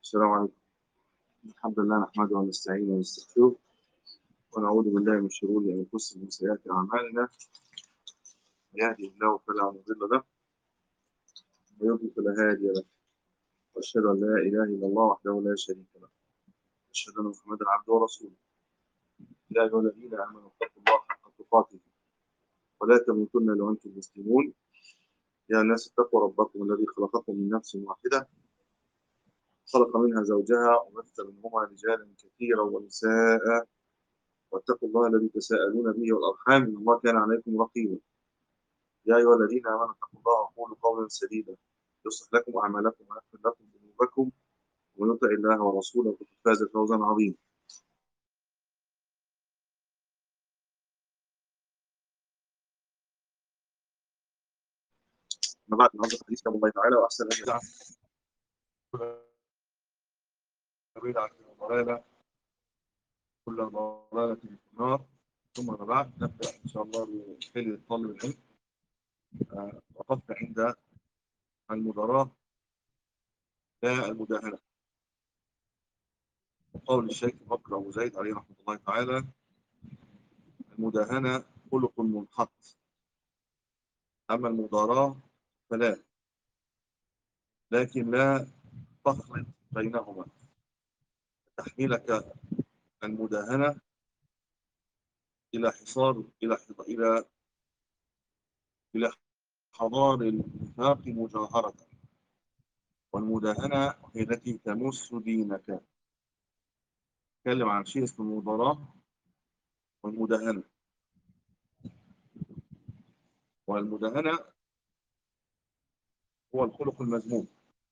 السلام عليكم. الحمد لله نحمده ونستعينه ونستغفره ونعوذ بالله من شرور انفسنا ومن سيئات اعمالنا. من يهده الله فلا مضل له ومن يضلل فلا هادي له. واشهد ان لا اله الا الله وحده لا شريك له. واشهد ان محمدا عبده ورسوله. يا ايها الذين امنوا اتقوا الله حق تقاته ولا تموتن الا وانتم مسلمون. يا الناس اتقوا ربكم الذي خلقكم من نفس واحده خلق منها زوجها وبث منهما رجالا كثيرا ونساء واتقوا الله الذي تساءلون به والارحام ان الله كان عليكم رقيبا. يا أيها الذين آمنوا اتقوا الله وقولوا قولا سديدا يصلح لكم أعمالكم ويغفر لكم ذنوبكم ومن يطع الله ورسوله فقد فاز فوزا عظيما. أما بعد النهارده حديث كلام الله تعالى وأحسن الهدي ضلالة كل ضلالة في النار. ثم أما بعد نبدأ إن شاء الله بحل طالب العلم. وقفت عند المداراة لا المداهنة. وقول الشيخ بكر أبو زيد عليه رحمة الله تعالى: المداهنة خلق منحط، أما المداراة فلا، لكن لا تخلط بينهما. تحميلك المداهنة إلى حصار إلى حضار النفاق مجاهرة، والمداهنة هي التي تمس دينك. نتكلم عن شيء اسمه المضاراة والمداهنة. والمداهنة هو الخلق المذموم.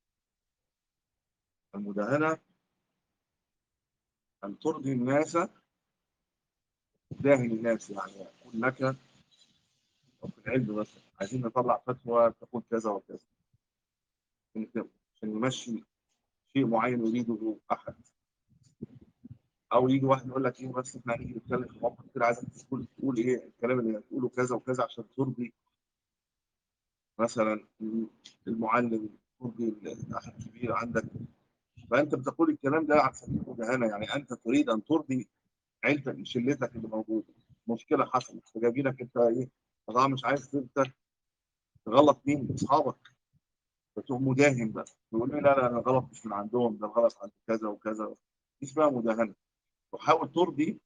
المداهنة أن ترضي الناس، تداهن الناس، يعني يقول لك أو في العلم مثلا عايزين نطلع فتوى تقول كذا وكذا عشان نمشي شيء معين يريده أحد، او يجي واحد يقول لك ايه بس احنا هنيجي نتكلم في موقف كده، عايزك تقول ايه الكلام اللي هتقوله كذا وكذا عشان ترضي مثلا المعلم، ترضي الاخ الكبير عندك. فانت بتقول الكلام ده على سبيل المداهنه، يعني انت تريد ان ترضي عيلتك شلتك اللي موجوده. مشكله حصلت فجاي لك انت ايه، طبعا مش عايز انت تغلط مين اصحابك، فتقوم مداهن بقى تقول لي لا لا انا غلط مش من عندهم، ده الغلط عند كذا وكذا. دي اسمها مداهنه. وحاول ترضي،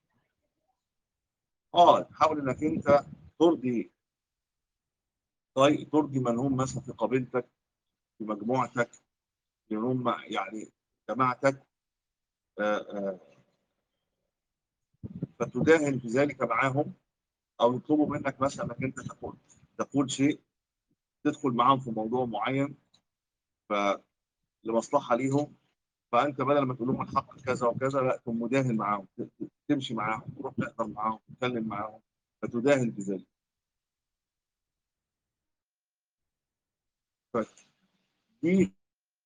تحاول انك انت ترضي، طيب ترضي من هم مثلا في قبيلتك، في مجموعتك، اللي هم يعني جماعتك. آه، آه، فتداهن في ذلك معاهم، او يطلبوا منك مثلا انك انت تقول شيء، تدخل معاهم في موضوع معين لمصلحه ليهم. فانت بدل ما تقول لهم الحق كذا وكذا، لا تقوم مداهن معاهم، تمشي معاهم، تروح تحضر معاهم، تتكلم معاهم، فتداهن في ذلك. فدي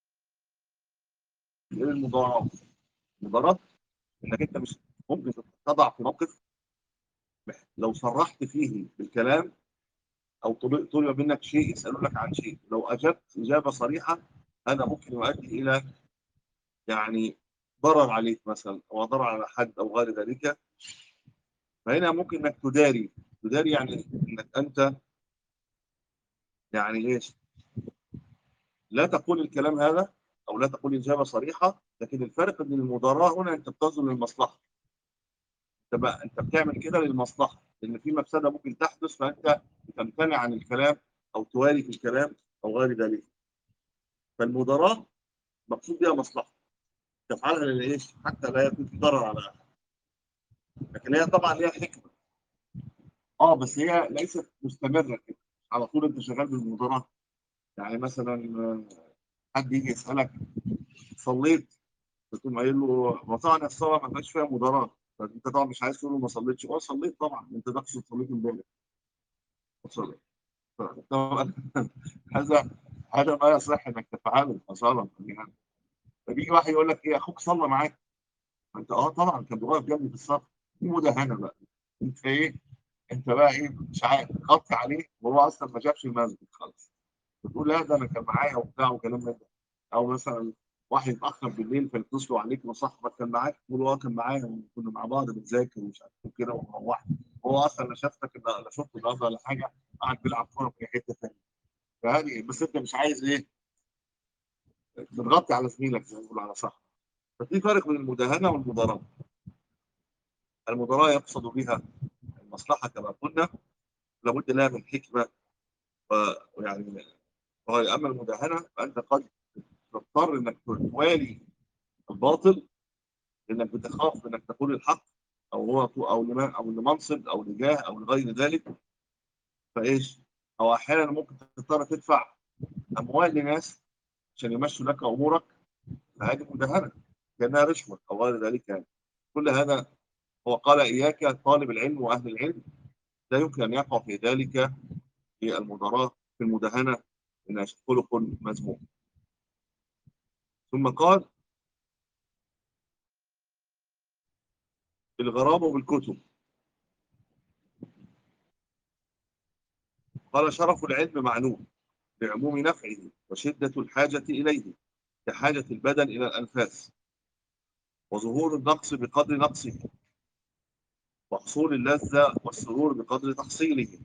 المضارات. المضارات انك انت مش ممكن تضع في موقف لو صرحت فيه بالكلام، او طلب منك شيء، يسالوا لك عن شيء، لو اجبت اجابه صريحه هذا ممكن يؤدي الى يعني ضرر عليك مثلا، او ضرر على حد او غير ذلك. فهنا ممكن انك تداري يعني انك انت يعني ايش، لا تقول الكلام هذا او لا تقول اجابه صريحه، لكن الفرق بين المضاراه هنا انت بتظلم للمصلحه. انت بتعمل كده للمصلحه، لان في مفسده ممكن تحدث، فانت تمتنع عن الكلام او تواري في الكلام او غير ذلك. فالمضاراه مقصود بها مصلحه تفعلها للايش؟ حتى لا يكون في ضرر على احد. لكن هي طبعا ليها حكمه، بس هي ليست مستمره كده على طول انت شغال بالمضاراه. يعني مثلا حد يجي يسالك صليت، فتقوم قايل له وطبعا الصلاه ما فيهاش فيها مضاراه، فانت طبعا مش عايز تقول له ما صليتش، صليت طبعا، انت تقصد صليت امبارح وصليت. طبعا هذا ما يصح انك تفعله اصلا يعني. فبيجي واحد يقول لك ايه اخوك صلى معاك، انت طبعا كان واقف جنبي في الصف. دي مداهنه بقى. انت ايه، انت بقى ايه، مش عارف تغطي عليه وهو اصلا ما جابش المسجد خالص، بتقول لا ده انا كان معايا وبتاع وكلام من ده. او مثلا واحد يتاخر بالليل فيتصلوا عليك وصاحبك كان معاك تقول اه كان معايا وكنا مع بعض بنذاكر ومش عارف إيه وكده وروحت، هو اصلا لا شافك لا شفته النهارده ولا حاجه، قاعد بيلعب كوره في حته ثانيه. فهذه بس انت مش عايز ايه، بتغطي على زميلك زي ما بيقولوا على صاحبك. ففي فرق بين المداهنه والمضاربه. المضاربه يقصد بها المصلحه كما قلنا، لابد لها من حكمه ويعني اما المداهنه فانت قد تضطر انك توالي الباطل لانك بتخاف انك تقول الحق، او هو او لمنصب او لجاه او لغير ذلك. فايش؟ او احيانا ممكن تضطر تدفع اموال لناس عشان يمشوا لك امورك، فهذه مداهنه كانها رشوه او غير ذلك يعني. كل هذا هو قال اياك طالب العلم واهل العلم لا يمكن ان يقع في ذلك، في المضاراه في المداهنه، انها خلق مذموم. ثم قال الغرام بالكتب. قال شرف العلم معلوم بعموم نفعه وشدة الحاجة إليه كحاجة البدن إلى الأنفاس، وظهور النقص بقدر نقصه، وحصول اللذة والسرور بقدر تحصيله.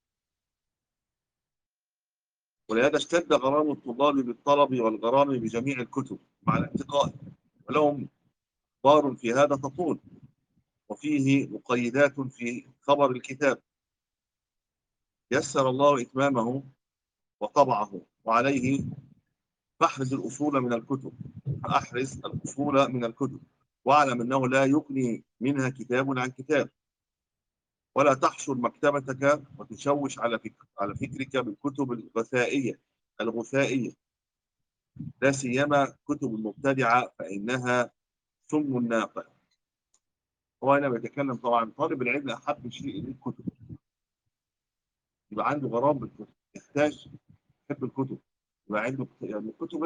ولهذا اشتد غرام الطلاب بالطلب والغرام بجميع الكتب مع الانتقاء، ولهم أخبار في هذا تطول، وفيه مقيدات في خبر الكتاب يسر الله إتمامه وطبعه، وعليه فاحرز الأصول من الكتب، فأحرز الأصول من الكتب، واعلم أنه لا يغني منها كتاب عن كتاب، ولا تحشر مكتبتك وتشوش على فكرك بالكتب الغثائية، لا سيما كتب المبتدعة فإنها سم الناقة. هو هنا بيتكلم طبعا طالب العلم أحب شيء إليه الكتب، يبقى عنده غرام بالكتب، يحتاج يحب الكتب، يبقى عنده يعني الكتب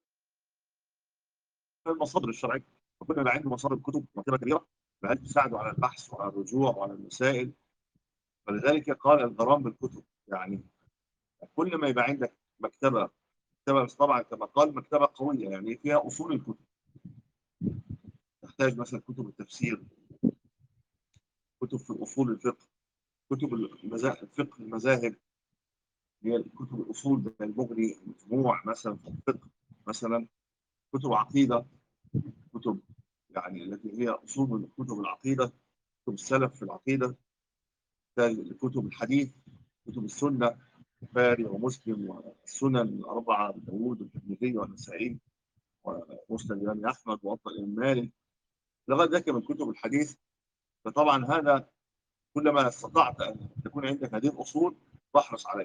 المصادر الشرعية، وكل ما عنده مصادر كتب مكتبة كبيرة فهل تساعده على البحث وعلى الرجوع وعلى المسائل. فلذلك قال الغرام بالكتب، يعني كل ما يبقى عندك مكتبة بس طبعا كما قال مكتبة قوية يعني فيها أصول الكتب، تحتاج مثلا كتب التفسير، كتب في أصول الفقه، كتب فقه المذاهب، اللي هي كتب الأصول زي المغني، المجموع مثلا في الفقه، مثلا كتب عقيدة، كتب يعني التي هي أصول من كتب العقيدة، كتب السلف في العقيدة، كتب الحديث، كتب السنة، البخاري ومسلم والسنن الأربعة أبي داوود والترمذي والنسائي ومسند الإمام أحمد وأبطال الإمام مالك لغاية ذلك من كتب الحديث. فطبعا هذا كلما استطعت أن تكون عندك هذه الأصول فاحرص عليها.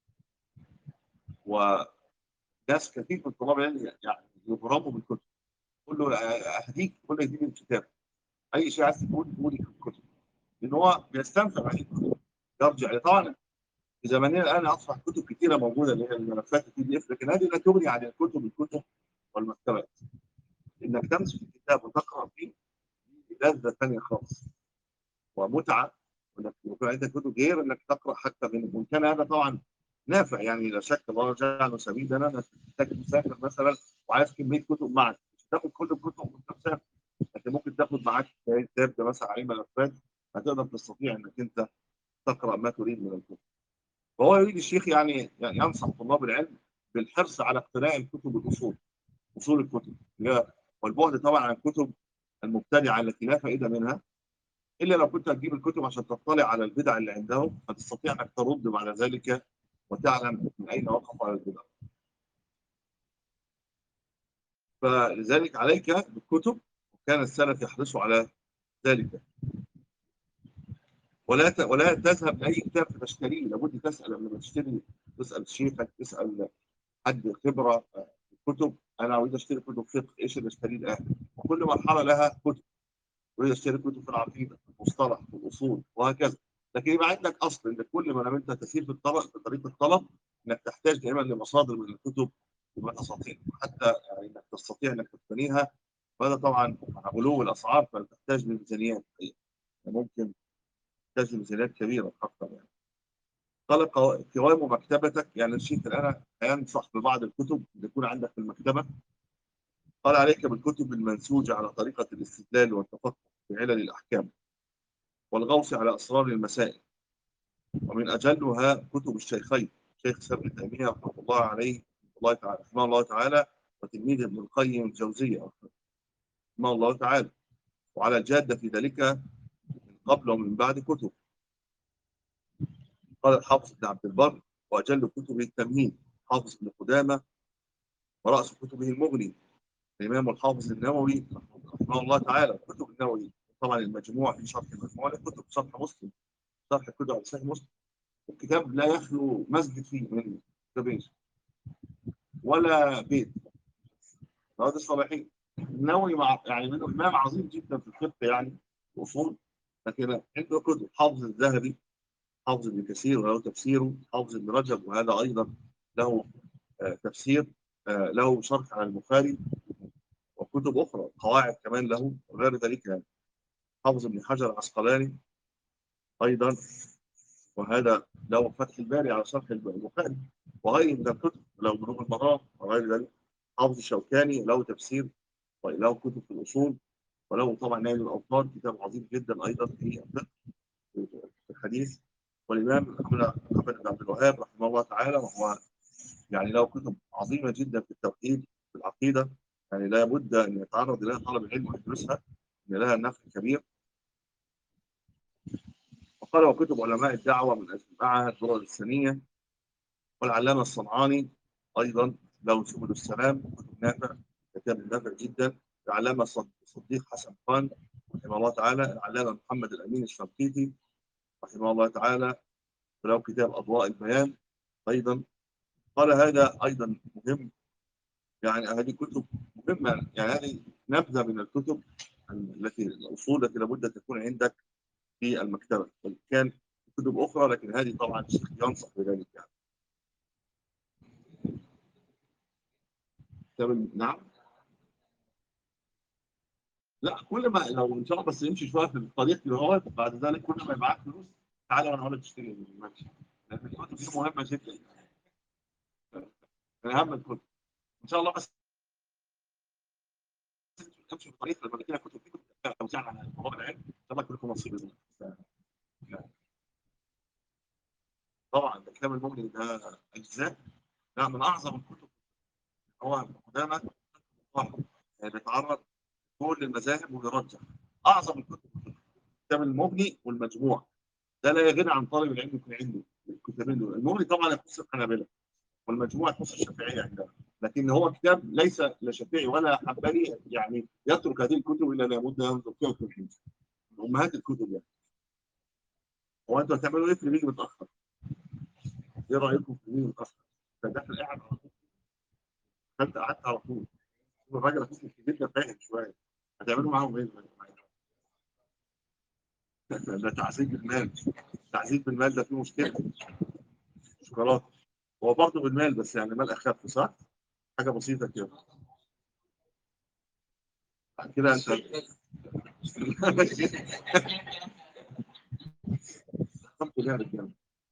وناس كثير من طلاب العلم يعني يغرموا بالكتب، قول له أهديك، قول له اديني الكتاب، أي شيء عايز تقول قولي في الكتب، لأن هو بيستمتع بهذه الكتب، يرجع طبعا في زماننا الآن أصبح كتب كثيرة موجودة اللي هي الملفات البي دي اف، لكن هذه لا تغني عن الكتب والمكتبات. انك تمسك الكتاب وتقرا فيه لذه ثانيه خالص ومتعه، وانك يكون عندك كتب غير انك تقرا حتى وان كان هذا طبعا نافع يعني لا شك، الله جعله سبيلا انك تحتاج تسافر مثلا وعايز كميه كتب معك، مش تاخد كتب وانت مسافر، لكن ممكن تاخد معاك كتاب ده مثلا عليه ملفات هتقدر تستطيع انك انت تقرا ما تريد من الكتب. فهو يريد الشيخ يعني ينصح طلاب العلم بالحرص على اقتناء الكتب الاصول، اصول الكتب والبعد طبعا عن الكتب المبتدعه التي لا فائده منها، الا لو كنت هتجيب الكتب عشان تطلع على البدع اللي عندهم فتستطيع انك ترد بعد ذلك وتعلم من اين وقف على البدع. فلذلك عليك بالكتب، وكان السلف يحرصوا على ذلك. ولا تذهب لاي كتاب تشتريه، لابد تسال قبل ما تشتري، تسال شيخك، تسال حد خبره في الكتب، انا اريد اشتري كتب فقه، ايش اللي اشتريه الان؟ وكل مرحله لها كتب، اريد اشتري كتب في العقيده، في المصطلح، في الاصول، وهكذا. لكن يبقى عندك اصل ان كل ما لم انت تسير في الطلب في طريق الطلب انك تحتاج دائما لمصادر من الكتب والاساطير حتى يعني انك تستطيع انك تقتنيها. وهذا طبعا مع غلو الاسعار فتحتاج لميزانيات، يعني ممكن تحتاج لميزانيات كبيره اكثر يعني. قال قوام مكتبتك، يعني الشيخ الان هينصح ببعض الكتب اللي يكون عندك في المكتبه، قال عليك بالكتب المنسوجة على طريقة الاستدلال والتفقه في علل الأحكام والغوص على أسرار المسائل، ومن أجلها كتب الشيخين شيخ الإسلام ابن تيمية رحمه الله عليه رحمه الله تعالى وتلميذ ابن القيم الجوزية رحمه الله تعالى، وعلى الجادة في ذلك من قبل ومن بعد كتب. قال الحافظ بن عبد البر: وأجل كتبه التمهيد حافظ بن قدامة، ورأس كتبه المغني الإمام الحافظ النووي رحمه الله تعالى. كتب النووي طبعا المجموع في شرح المجموع لكتب شرح مسلم، شرح كتب صحيح مسلم، الكتاب لا يخلو مسجد فيه من كتابين ولا بيت، هذا الصالحين. النووي مع يعني منه إمام عظيم جدا في الفقه يعني الأصول، لكن عنده كتب حافظ الذهبي، حافظ ابن كثير وله تفسيره، حافظ ابن رجب وهذا أيضا له تفسير، له شرح على البخاري، وكتب أخرى قواعد كمان له وغير ذلك يعني. حافظ ابن حجر العسقلاني أيضا، وهذا له فتح الباري على شرح البخاري وغيره من الكتب، له بلوغ المرام وغير ذلك. حافظ الشوكاني له تفسير وله كتب في الأصول، وله طبعا نيل الأوطار كتاب عظيم جدا أيضا في الفقه في الحديث. والإمام محمد بن عبد الوهاب رحمه الله تعالى، وهو يعني له كتب عظيمة جدا في التوحيد في العقيدة، يعني لا بد أن يتعرض إليها طالب العلم ويدرسها، إن لها نفع كبير. وقال وكتب علماء الدعوة من معها الدرر الثانية، والعلامة الصنعاني أيضا له سبل السلام كتب نافع، كتاب نافع جدا. العلامة الصديق حسن خان رحمه الله تعالى، العلامة محمد الأمين الشنقيطي رحمه الله تعالى له كتاب أضواء البيان أيضا. قال هذا أيضا مهم، يعني هذه كتب مهمة، يعني هذه نبذة من الكتب التي الأصول التي لابد أن تكون عندك في المكتبة، وإن كان كتب أخرى لكن هذه طبعا الشيخ ينصح بذلك يعني. نعم. لا، كل ما لو ان شاء الله بس يمشي شويه في الطريق اللي هو بعد ذلك كل ما يبقى معاك فلوس تعالى وانا هقول لك تشتري الماتش، لان الكتب دي مهمه جدا، من اهم الكتب ان شاء الله. بس تمشي في الطريق لما تلاقي كتب دي توزيع على طلاب العلم ان شاء الله كلكم نصيب باذن الله. طبعا ده كتاب المغني ده اجزاء، لا من اعظم الكتب. هو قدامى يعني بيتعرض كل المذاهب ويرجح اعظم الكتب، كتاب المغني والمجموع، ده لا يغني عن طالب العلم يكون عنده الكتابين دول. المغني طبعا يخص الحنابلة، والمجموع يخص الشافعية عندنا، لكن هو كتاب ليس لا شافعي ولا حنبلي يعني يترك هذه الكتب الا لابد ان ينظر فيها التوحيد من امهات الكتب يعني. هو انتوا هتعملوا ايه في اللي بيجي متاخر؟ ايه رايكم في اللي بيجي متاخر؟ انت داخل قاعد على طول، انت قعدت على طول، الراجل اخوك الكبير ده فاهم شويه، هتعملوا معاهم ايه؟ ده تعذيب بالمال، تعذيب بالمال ده فيه مشكله. شوكولاته هو برضه بالمال بس يعني مال اخف صح؟ حاجه بسيطه كده. بعد كده انت الحمد لله يا رجاله،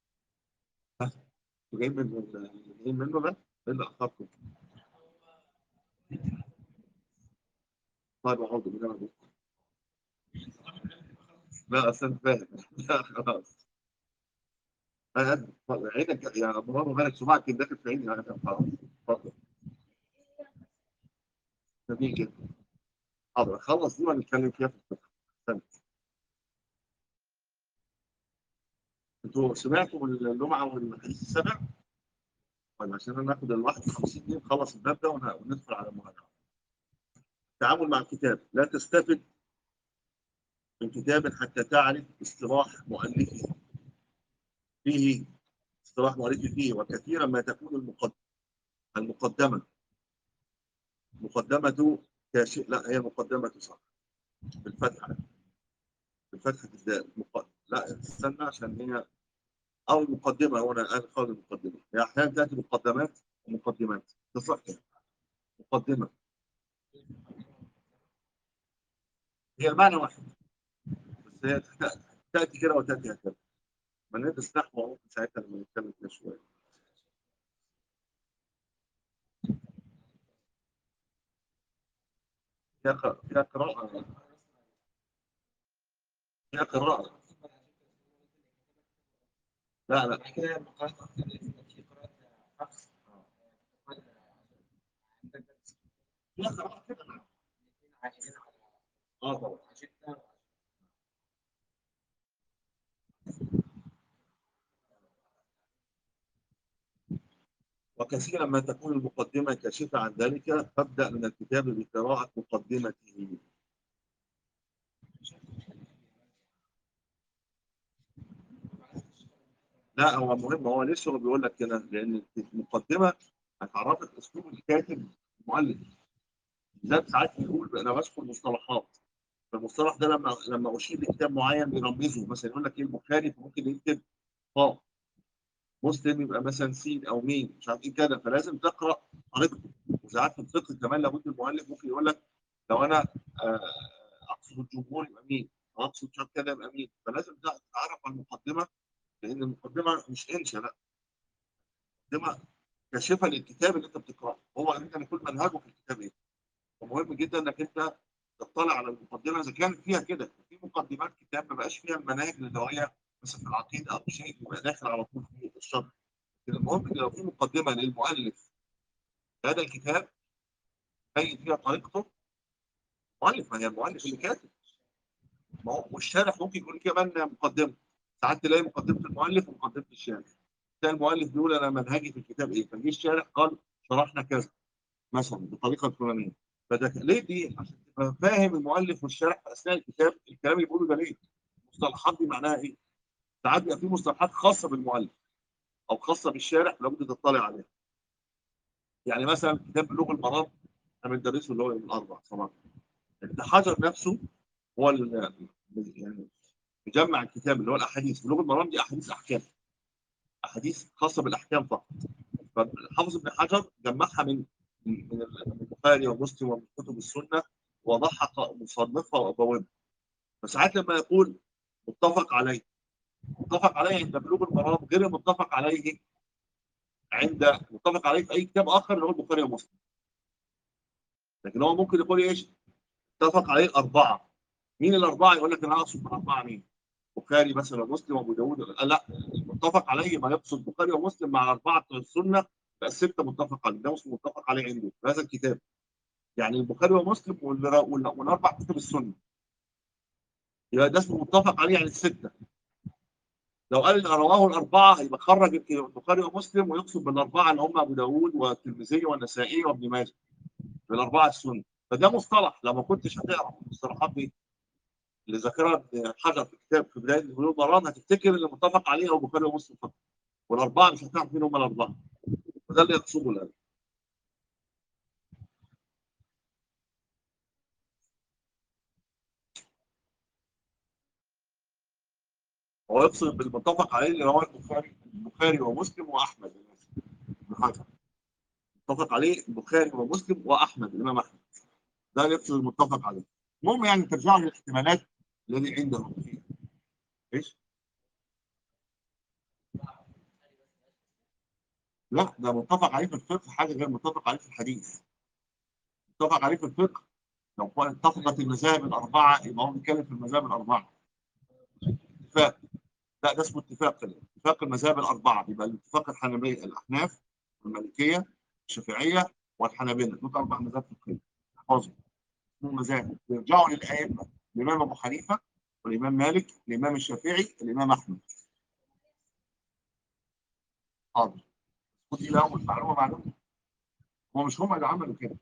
جايين من جايين منه ده ايه اللي اخرته؟ طيب اقعد بالله. لا اصل أنا فاهم. لا خلاص. عينك يعني اللهم بارك صباعك كان داخل في عيني انا خلاص. اتفضل. جميل جدا. حاضر خلص دي ونتكلم فيها في الفقه. استنى. انتوا سمعتوا اللمعه والحديث السابع؟ طيب عشان انا ناخد ال 51 دي نخلص الباب ده وندخل على المراجعه. التعامل مع الكتاب: لا تستفد من كتاب حتى تعرف اصطلاح مؤلفه فيه، اصطلاح مؤلفه فيه، وكثيرا ما تكون المقدمه مقدمة كاشف، لا هي مقدمة صح بالفتحة، بالفتحة الدال لا استنى عشان هي أو المقدمة، هو أنا قال المقدمة، هي أحيانا تأتي مقدمات ومقدمات تصح كده. مقدمة هي المعنى واحد، بس هي تأتي كده وتأتي هكذا. ما ندرس نحو ممكن ساعتها لما نتكلم فيها شوية. فيها قراءة. فيها قراءة. لا لا. فيها قراءة كده. اه طبعا. وكثيرا ما تكون المقدمة كاشفة عن ذلك، فابدأ من الكتاب بقراءة مقدمته. لا هو مهم، هو لسه هو بيقول لك كده لأن المقدمة هتعرفك أسلوب الكاتب المؤلف. ذات ساعات يقول أنا بذكر مصطلحات، فالمصطلح ده لما أشير لكتاب معين بيرمزه، مثلا يقول لك إيه البخاري، فممكن يكتب قاف، مسلم يبقى مثلا سين او مين مش عارف ايه كده، فلازم تقرا طريقته. وساعات في الفقه كمان لابد المؤلف ممكن يقول لك لو انا آه، اقصد الجمهور يبقى مين، أو اقصد مش عارف كده يبقى مين، فلازم تعرف عن المقدمه، لان المقدمه مش انشا، لا، المقدمه كاشفه للكتاب اللي انت بتقراه، هو انت يكون منهجه في الكتاب ايه. ومهم جدا انك انت تطلع على المقدمه اذا كان فيها كده. في مقدمات كتاب ما بقاش فيها المناهج اللي هي مثلا في العقيده او شيء يبقى داخل على طول في الشرح. المهم ان لو في مقدمه للمؤلف هذا الكتاب باين فيها طريقته، مؤلف، ما هي المؤلف اللي كاتب، ما هو والشارح ممكن يكون كمان مقدمه. ساعات تلاقي مقدمه المؤلف ومقدمه الشارح، تلاقي المؤلف بيقول انا منهجي في الكتاب ايه، فجي الشارح قال شرحنا كذا مثلا بالطريقه الفلانيه. فده ليه دي؟ عشان تبقى فاهم المؤلف والشارح في اثناء الكتاب الكلام اللي بيقوله ده ليه، المصطلحات دي معناها ايه. ساعات بيبقى في مصطلحات خاصه بالمؤلف او خاصه بالشارح لابد تطلع عليها. يعني مثلا كتاب بلوغ المرام انا بندرسه اللي هو يوم الاربع صراحه، ابن حجر نفسه هو يعني مجمع الكتاب اللي هو الاحاديث بلوغ المرام، دي احاديث احكام، احاديث خاصه بالاحكام فقط. فحافظ ابن حجر جمعها من البخاري ومسلم ومن كتب السنه، وضحى مصنفها وابوابها. فساعات لما يقول متفق عليه، متفق عليه عند بلوغ المرام غير المتفق عليه عند متفق عليه في اي كتاب اخر اللي هو البخاري ومسلم. لكن هو ممكن يقول ايش؟ اتفق عليه اربعه. مين الاربعه؟ يقول لك انا اقصد بالاربعه مين؟ البخاري مثلا ومسلم وابو داوود، لا، المتفق عليه ما يقصد البخاري ومسلم مع الاربعه بتوع السنه، بقى السته متفق عليه، ده اسمه متفق عليه عنده في هذا الكتاب. يعني البخاري ومسلم والاربع كتب السنه، يبقى ده اسمه متفق عليه يعني السته. لو قال ان رواه الاربعه يبقى خرج البخاري ومسلم ويقصد بالاربعه اللي هم ابو داوود والترمذي والنسائي وابن ماجه، بالاربعه السنه. فده مصطلح لو ما كنتش هتعرف المصطلحات دي اللي ذكرها ابن حجر في كتاب في بدايه بلوغ المرام، هتفتكر اللي متفق عليه هو البخاري ومسلم فقط، والاربعه مش هتعرف مين هم الاربعه. وده اللي يقصده الان. هو يقصد بالمتفق عليه اللي هو البخاري ومسلم واحمد. ابن حجر متفق عليه البخاري ومسلم واحمد الامام احمد، ده اللي يقصد المتفق عليه. المهم يعني ترجعوا للاحتمالات الذي عندهم فيه ايش؟ لا ده متفق عليه في الفقه حاجه غير متفق عليه في الحديث. متفق عليه في الفقه لو اتفقت المذاهب الاربعه يبقى هو بيتكلم في المذاهب الاربعه، اتفاق. لا ده اسمه اتفاق كده، اتفاق المذاهب الاربعه، يبقى الاتفاق الحنبليه الاحناف والمالكيه الشافعيه والحنابله، دول اربع مذاهب فقهيه احفظهم، اسمهم مذاهب بيرجعوا للائمه، الامام ابو حنيفه والامام مالك الامام الشافعي الامام احمد. حاضر. ودي لهم المعلومه معلومه، هو مش هم اللي عملوا كده،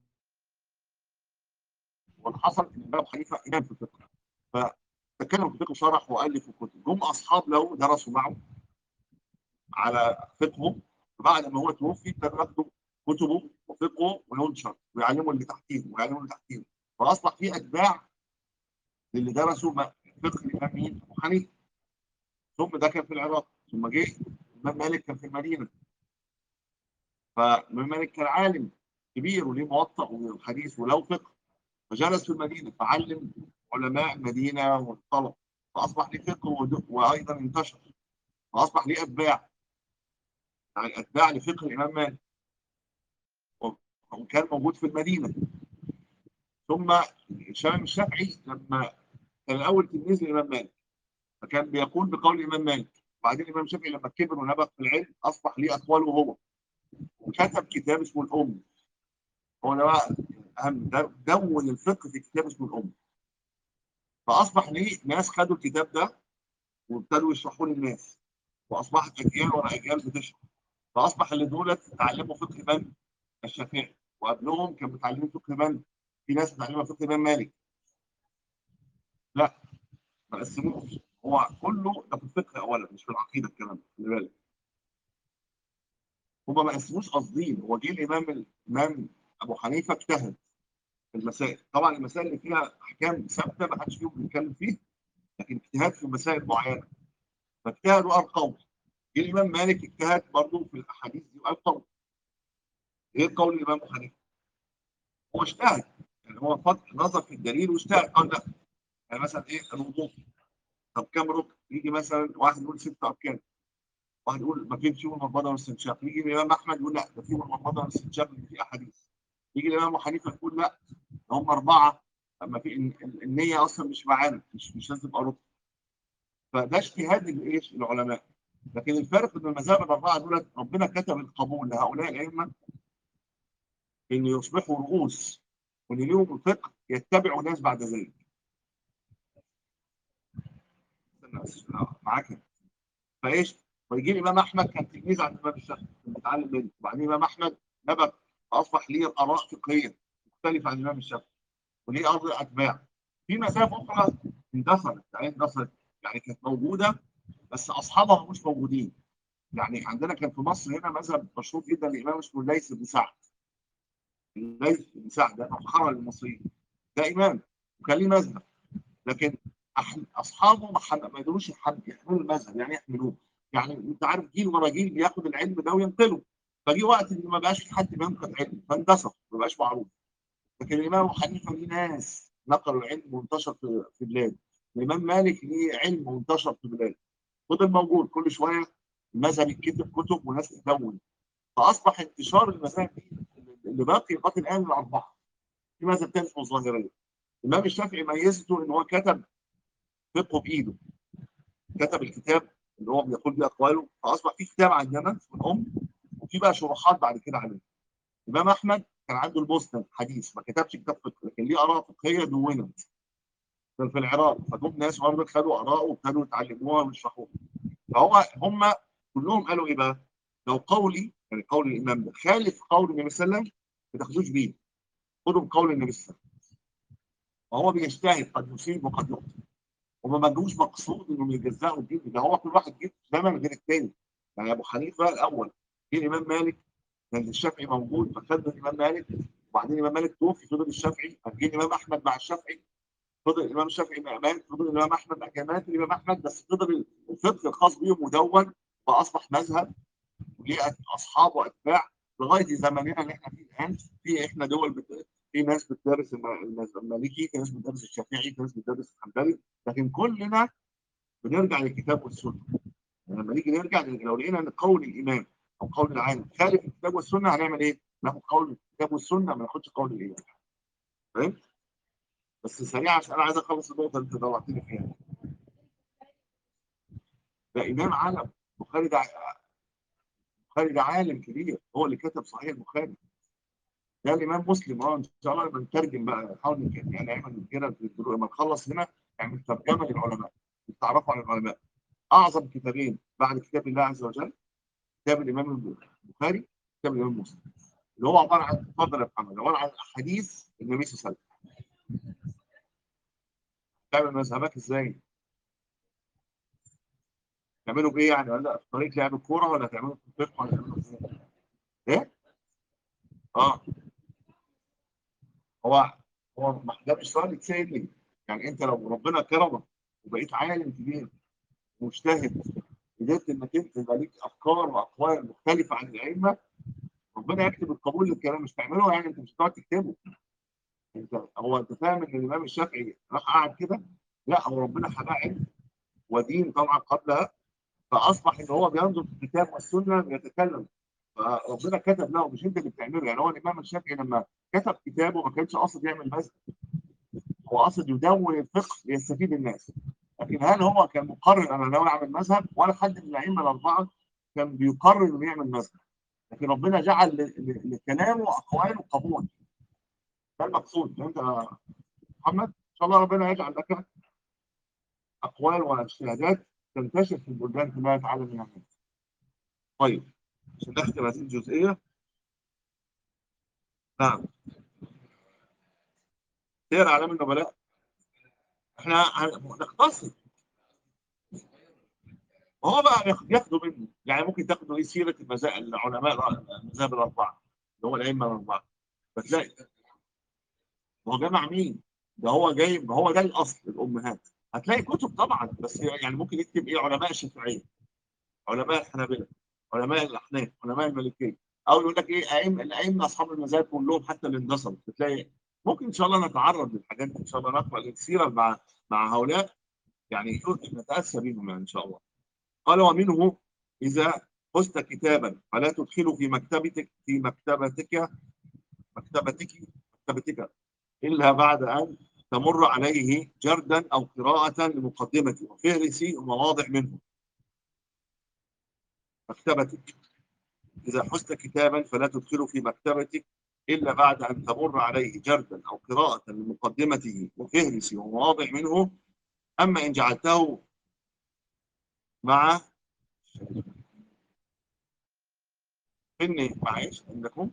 واللي حصل ان الامام ابو حنيفه امام في الفقه، فتكلم في الفقه وشرح والف وكتب، جم اصحاب له درسوا معه على فقهه، وبعد ما هو توفي ابتدوا ياخدوا كتبه وفقهه وينشر ويعلموا اللي تحتيه ويعلموا اللي تحتيه، فاصبح في اتباع للي درسوا فقه الامام مين؟ ابو حنيفه. ثم ده كان في العراق، ثم جه الامام مالك كان في المدينه، فالامام مالك كان عالم كبير وليه موطأ وحديث وله فقه، فجلس في المدينه فعلم علماء المدينه والطلب، فاصبح ليه فقه وايضا انتشر، فاصبح ليه اتباع، يعني اتباع لفقه الامام مالك، وكان موجود في المدينه. ثم الإمام الشافعي لما كان الأول تلميذ الإمام مالك، فكان بيقول بقول الإمام مالك. وبعدين الإمام الشافعي لما كبر ونبغ في العلم أصبح ليه أقواله هو، وكتب كتاب اسمه الأم. هو ده بقى أهم، دون الفقه في كتاب اسمه الأم. فأصبح ليه ناس خدوا الكتاب ده وابتدوا يشرحوه للناس، وأصبحت أجيال ورا أجيال بتشرح. فأصبح اللي دولت اتعلموا فقه من؟ الشافعي. وقبلهم كانوا متعلمين فقه من؟ في ناس متعلمه فقه الإمام مالك. لا، ما قسموش، هو كله ده في الفقه اولا مش في العقيده الكلام ده، خلي بالك. هم ما قسموش قاصدين، هو جه الامام ابو حنيفه اجتهد في المسائل. طبعا المسائل اللي فيها احكام ثابته ما حدش فيهم بيتكلم فيه، لكن اجتهاد في مسائل معينه فاجتهد وقال قول. جه الامام مالك اجتهد برضه في الاحاديث دي وقال قول. ايه قول الامام ابو حنيفه؟ هو اجتهد، يعني هو نظر في الدليل واجتهد، قال لا. يعني مثلا ايه الوضوء؟ طب كم ركن؟ يجي مثلا واحد يقول ست اركان، واحد يقول ما فيش فيهم المضمضه والاستنشاق، يجي الامام احمد يقول لا ده فيهم المضمضه والاستنشاق اللي في احاديث. يجي الامام ابو حنيفه يقول لا هم اربعه، اما في النيه اصلا مش معانا، مش لازم تبقى ركن. فده اجتهاد الايش العلماء. لكن الفرق ان المذاهب الاربعه دول ربنا كتب القبول لهؤلاء الائمه ان يصبحوا رؤوس، وان لهم الفقه يتبعوا ناس بعد ذلك. معاك. فايش؟ فيجي الامام احمد كان تلميذ عند الامام الشافعي، كان بيتعلم منه. وبعدين الامام احمد نبذ، فاصبح ليه اراء فقهيه مختلفه عن الامام الشافعي، وليه ارض اتباع. في مذاهب اخرى اندثرت، يعني كانت موجوده بس اصحابها مش موجودين. يعني عندنا كان في مصر هنا مذهب مشهور جدا لامام اسمه الليث بن سعد. الليث بن سعد ده فخر للمصريين، ده امام وكان ليه مذهب. لكن اصحابه ما يقدروش يحملوا المذهب. يعني يحملوه، يعني انت عارف جيل ورا جيل بياخد العلم ده وينقله. فجي وقت ان ما بقاش في حد بينقل علم فاندثر، ما بقاش معروف. لكن الامام ابو حنيفه ليه ناس نقلوا العلم وانتشر في بلاد. الامام مالك ليه علم وانتشر في بلاد. فضل موجود كل شويه المذهب يتكتب كتب وناس تدون. فاصبح انتشار المذاهب دي اللي باقي لغايه الان الاربعه. في مذهب ثاني اسمه الظاهريه. الامام الشافعي ميزته ان هو كتب فقهه بايده، كتب الكتاب اللي هو بيقول بيه اقواله. فاصبح في كتاب عندنا اسمه الام، وفي بقى شروحات بعد كده عليه. الامام احمد كان عنده المسند حديث، ما كتبش كتاب فقه، لكن ليه اراء فقهيه دونت في العراق. فجم ناس برضه خدوا اراءه وابتدوا يتعلموها ويشرحوها. هم كلهم قالوا ايه بقى؟ لو قولي، يعني قول الامام ده خالف قول النبي صلى الله عليه وسلم ما تاخدوش بيه، خدوا بقول النبي صلى الله عليه وسلم. وهو بيجتهد، قد يصيب وقد يخطئ. وما مجوش مقصود انهم يجزأوا الدين ده، هو كل واحد جه زمن غير الثاني. يعني ابو حنيفه الاول، جه الامام مالك، كان الشافعي موجود فخد الامام مالك. وبعدين الامام مالك توفي فضل الشافعي، جه الامام احمد مع الشافعي، فضل الامام الشافعي مع مالك، فضل الامام احمد مع كمالات الامام احمد، بس فضل الفقه الخاص بهم مدون واصبح مذهب وليه اصحاب واتباع لغايه زماننا اللي احنا فيه الان. في احنا دول في ناس بتدرس المالكي، في ناس بتدرس الشافعي، في ناس بتدرس الحنبلي، لكن كلنا بنرجع للكتاب والسنه. يعني لما نيجي نرجع لو لقينا ان قول الامام او قول العالم خالف الكتاب والسنه هنعمل ايه؟ ناخد قول الكتاب والسنه، ما ناخدش قول الامام. فاهم؟ بس سريع عشان انا عايز اخلص النقطه اللي انت طلعتني فيها. ده امام عالم. البخاري ده، البخاري ده عالم كبير، هو اللي كتب صحيح البخاري. ده الامام مسلم. ان شاء الله بنترجم بقى، نحاول يعني نعمل كده في الدروس لما نخلص هنا، نعمل ترجمه للعلماء تعرفوا عن العلماء. اعظم كتابين بعد كتاب الله عز وجل كتاب الامام البخاري، كتاب الامام مسلم، اللي هو عباره عن، اتفضل يا محمد، عباره عن احاديث النبي صلى الله عليه وسلم. تعمل مذهبك ازاي؟ تعملوا بايه يعني؟ ولا في طريقه لعب الكوره، ولا تعملوا في الفقه، ولا تعملوا في ايه؟ ايه؟ اه. هو هو ده مش سؤال يتسال لي. يعني انت لو ربنا كرمك وبقيت عالم كبير مجتهد، قدرت انك انت يبقى ليك افكار واقوال مختلفه عن الائمه، ربنا يكتب القبول للكلام. مش تعمله يعني، انت مش هتقعد تكتبه. انت فاهم ان الامام الشافعي راح قاعد كده؟ لا، هو ربنا حباه علم ودين طبعا قبلها، فاصبح ان هو بينظر في الكتاب والسنه ويتكلم. فربنا كتب له، مش انت اللي بتعمله. يعني هو الامام الشافعي لما كتب كتابه ما كانش قاصد يعمل مذهب، هو قصد يدون الفقه ليستفيد الناس. لكن هل هو كان مقرر انا ناوي اعمل مذهب؟ ولا حد من الائمه الاربعه كان بيقرر انه يعمل مذهب. لكن ربنا جعل لكلامه اقوال وقبول. ده المقصود. انت يا محمد ان شاء الله ربنا يجعل لك اقوال واجتهادات تنتشر في البلدان كما يتعلم منها الناس. طيب عشان نختم هذه الجزئيه. نعم. سير اعلام النبلاء. احنا نختصر. وهو بقى ياخدوا منه، يعني ممكن تاخدوا ايه سيره العلماء المذاهب الاربعه اللي هو الائمه الاربعه. فتلاقي هو جمع مين؟ ده هو جايب، هو ده الاصل الامهات. هتلاقي كتب طبعا، بس يعني ممكن يكتب ايه علماء الشافعيه، علماء الحنابلة، علماء الأحناف، علماء المالكية. أو يقول لك إيه الأئمة أصحاب المذاهب كلهم حتى اللي اندثروا بتلاقي. ممكن إن شاء الله نتعرض للحاجات دي إن شاء الله، نقرأ السيرة مع هؤلاء، يعني نتأسى بهم يعني إن شاء الله. قال ومنه إذا خذت كتابا فلا تدخله في مكتبتك إلا بعد أن تمر عليه جردا أو قراءة لمقدمته وفهرس ومواضع منه. مكتبتك، إذا حزت كتابا فلا تدخله في مكتبتك إلا بعد أن تمر عليه جردا أو قراءة لمقدمته وفهرس ومواضع منه. أما إن جعلته مع فنه، معيش عندكم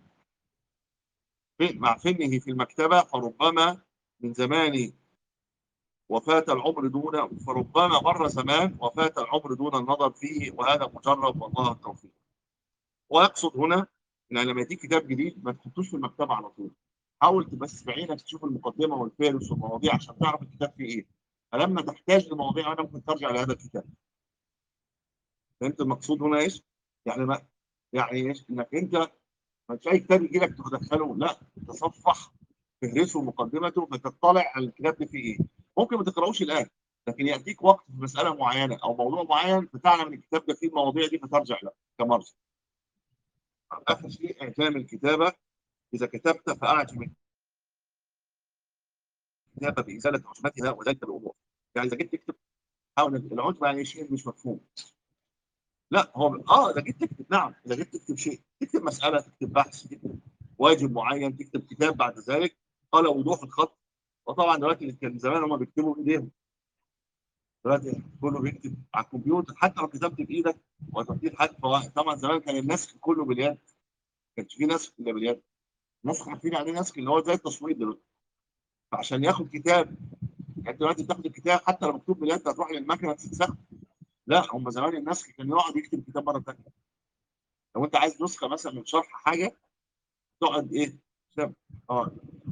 مع فنه في المكتبة، فربما من زمان وفات العمر دون، فربما مر زمان وفات العمر دون النظر فيه، وهذا مجرب والله التوفيق. ويقصد هنا ان لما يديك كتاب جديد ما تحطوش في المكتبه على طول. حاول بس بعينك تشوف المقدمه والفهرس والمواضيع عشان تعرف الكتاب فيه ايه. فلما تحتاج لمواضيع انا ممكن ترجع لهذا الكتاب. فهمت المقصود هنا ايش؟ يعني ما يعني ايش؟ انك انت ما تلاقي كتاب يجي لك تدخله، لا، تصفح فهرسه ومقدمته فتطلع على الكتاب ده فيه ايه. ممكن ما تقراوش الان، لكن ياتيك وقت في مساله معينه او موضوع معين فتعلم ان الكتاب ده فيه المواضيع دي فترجع له كمرجع. اخر شيء اعتام الكتابه. إذا كتبت فأعجم الكتابة بإزالة عجمتها وذلك بالأمور. يعني إذا جيت تكتب حاول العجمة يعني شيء مش مفهوم. لا هو إذا جيت تكتب، نعم إذا جيت تكتب شيء، تكتب مسألة، تكتب بحث، تكتب واجب معين، تكتب كتاب بعد ذلك قال وضوح الخط. وطبعا دلوقتي كان زمان هم بيكتبوا بإيديهم، دلوقتي كله بيكتب على الكمبيوتر. حتى لو كتبت بإيدك وتبديل حد، طبعا زمان كان النسخ كله باليد، ما كانش في نسخ إلا باليد. نسخ عارفين يعني نسخ اللي هو زي التصوير دلوقتي. فعشان ياخد كتاب، يعني دلوقتي بتاخد الكتاب حتى لو مكتوب باليد هتروح للمكنه تتسخ. لا هم زمان الناس كان يقعد يكتب الكتاب مره ثانيه. لو انت عايز نسخه مثلا من شرح حاجه تقعد ايه كتاب. اه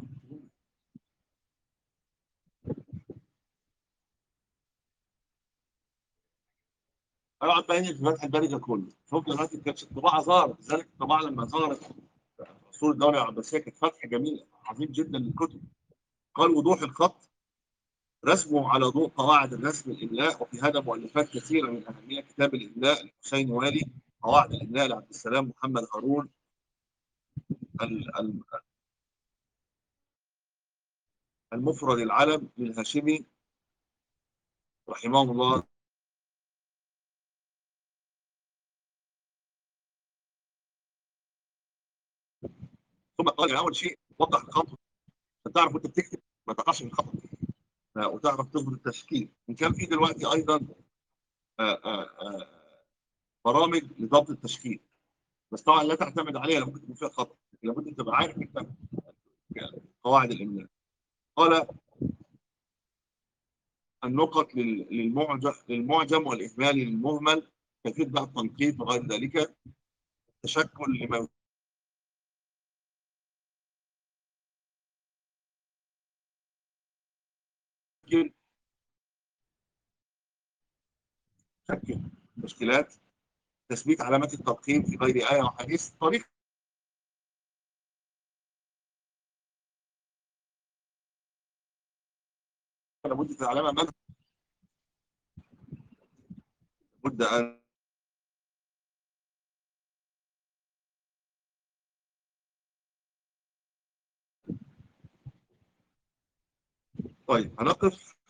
اقعد بقى ينقل في فتح الباري ده كله. شوف دلوقتي كانت الطباعه ظهرت، لذلك الطباعه لما ظهرت عصور الدوله العباسيه كانت فتح جميل عظيم جدا للكتب. قال وضوح الخط رسمه على ضوء قواعد الرسم الاملاء. وفي هذا مؤلفات كثيره من اهميه كتاب الاملاء لحسين والي، قواعد الاملاء لعبد السلام محمد هارون المفرد العلم للهاشمي رحمه الله. ثم قال اول شيء وضح الخط عشان تعرف وانت بتكتب ما تقعش في الخط، وتعرف تظبط التشكيل. ان كان في دلوقتي ايضا آه، آه، آه، برامج لضبط التشكيل، بس طبعا لا تعتمد عليها لو ممكن تكون فيها خطا، لكن لابد انت تبقى عارف انت قواعد الاملاء. قال النقط للمعجم والاهمال للمهمل، كيفيه بقى التنقيط وغير ذلك. تشكل لما يمكن تشكل مشكلات. تثبيت علامات الترقيم في غير ايه وحديث. طريقه لابد تعلمها لابد ان طيب هنقف